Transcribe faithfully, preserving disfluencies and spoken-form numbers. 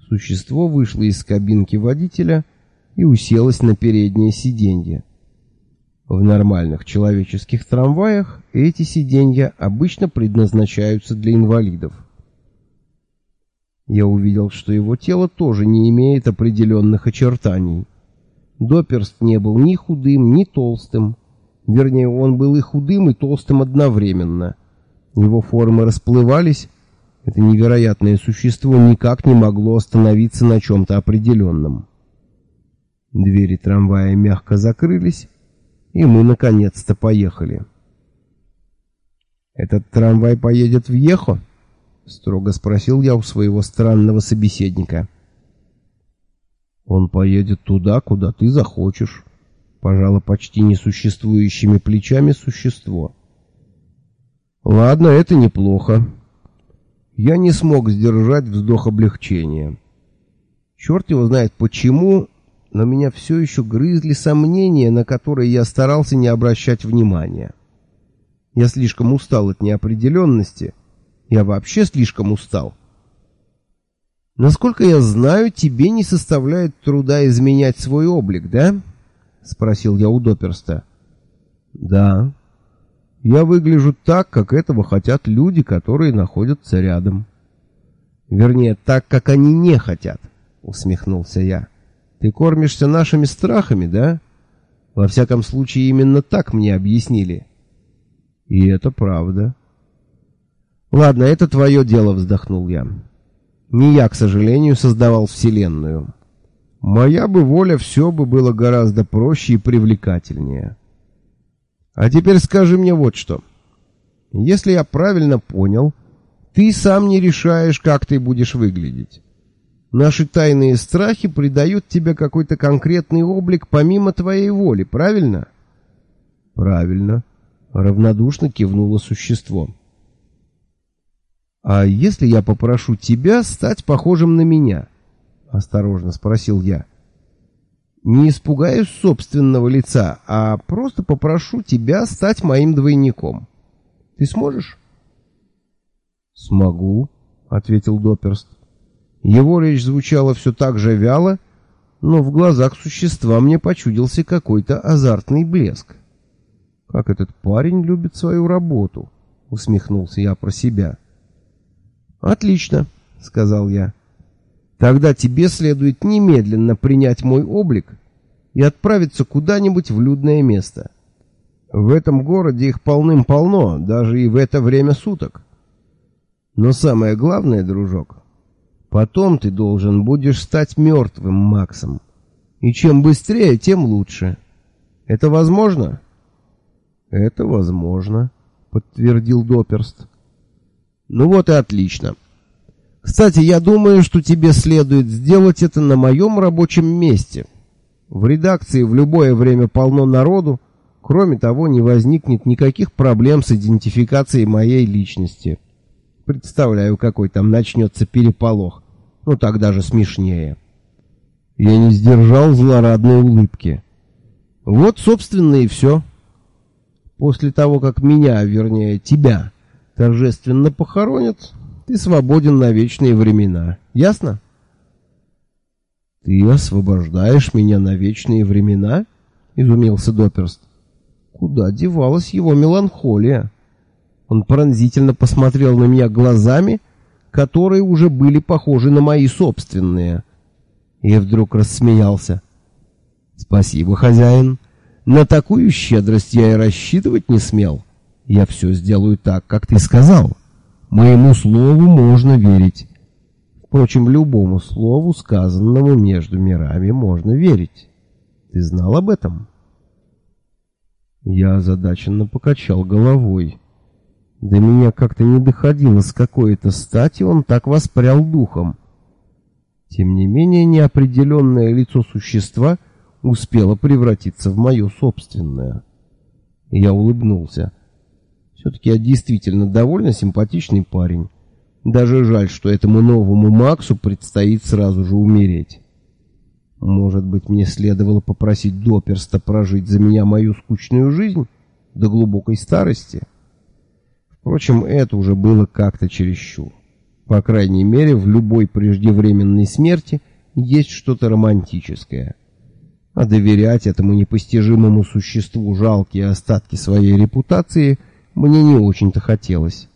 Существо вышло из кабинки водителя и уселось на переднее сиденье. В нормальных человеческих трамваях эти сиденья обычно предназначаются для инвалидов. Я увидел, что его тело тоже не имеет определенных очертаний. Доперст не был ни худым, ни толстым. Вернее, он был и худым, и толстым одновременно. Его формы расплывались. Это невероятное существо никак не могло остановиться на чем-то определенном. Двери трамвая мягко закрылись, и мы наконец-то поехали. «Этот трамвай поедет в Ехо?» — строго спросил я у своего странного собеседника. «Он поедет туда, куда ты захочешь», — пожало почти несуществующими плечами существо. «Ладно, это неплохо». Я не смог сдержать вздох облегчения. Черт его знает почему, но меня все еще грызли сомнения, на которые я старался не обращать внимания. Я слишком устал от неопределенности. Я вообще слишком устал. «Насколько я знаю, тебе не составляет труда изменять свой облик, да?» — спросил я у Доперста. «Да. Я выгляжу так, как этого хотят люди, которые находятся рядом». «Вернее, так, как они не хотят», — усмехнулся я. «Ты кормишься нашими страхами, да? Во всяком случае, именно так мне объяснили». «И это правда». «Ладно, это твое дело», — вздохнул я. «Не я, к сожалению, создавал Вселенную. Моя бы воля, все бы было гораздо проще и привлекательнее. А теперь скажи мне вот что. Если я правильно понял, ты сам не решаешь, как ты будешь выглядеть. Наши тайные страхи придают тебе какой-то конкретный облик помимо твоей воли, правильно?» «Правильно», — равнодушно кивнуло существо. «А если я попрошу тебя стать похожим на меня?» — осторожно спросил я. «Не испугаюсь собственного лица, а просто попрошу тебя стать моим двойником. Ты сможешь?» «Смогу», — ответил Доперст. Его речь звучала все так же вяло, но в глазах существа мне почудился какой-то азартный блеск. «Как этот парень любит свою работу», — усмехнулся я про себя. «Отлично», — сказал я. «Тогда тебе следует немедленно принять мой облик и отправиться куда-нибудь в людное место. В этом городе их полным-полно, даже и в это время суток. Но самое главное, дружок, потом ты должен будешь стать мертвым Максом. И чем быстрее, тем лучше. Это возможно?» «Это возможно», — подтвердил Доперст. «Ну вот и отлично. Кстати, я думаю, что тебе следует сделать это на моем рабочем месте. В редакции в любое время полно народу. Кроме того, не возникнет никаких проблем с идентификацией моей личности. Представляю, какой там начнется переполох. Ну, так даже смешнее». Я не сдержал злорадной улыбки. «Вот, собственно, и все. После того, как меня, вернее, тебя, торжественно похоронят, ты свободен на вечные времена. Ясно?» «Ты освобождаешь меня на вечные времена?» — изумился Доперст. Куда девалась его меланхолия? Он пронзительно посмотрел на меня глазами, которые уже были похожи на мои собственные. И вдруг рассмеялся. «Спасибо, хозяин. На такую щедрость я и рассчитывать не смел. Я все сделаю так, как ты сказал. Моему слову можно верить. Впрочем, любому слову, сказанному между мирами, можно верить. Ты знал об этом?» Я озадаченно покачал головой. До меня как-то не доходило, с какой-то стати он так воспрял духом. Тем не менее, неопределенное лицо существа успело превратиться в мое собственное. Я улыбнулся. Все-таки я действительно довольно симпатичный парень. Даже жаль, что этому новому Максу предстоит сразу же умереть. Может быть, мне следовало попросить Доперста прожить за меня мою скучную жизнь до глубокой старости? Впрочем, это уже было как-то чересчур. По крайней мере, в любой преждевременной смерти есть что-то романтическое. А доверять этому непостижимому существу жалкие остатки своей репутации мне не очень-то хотелось.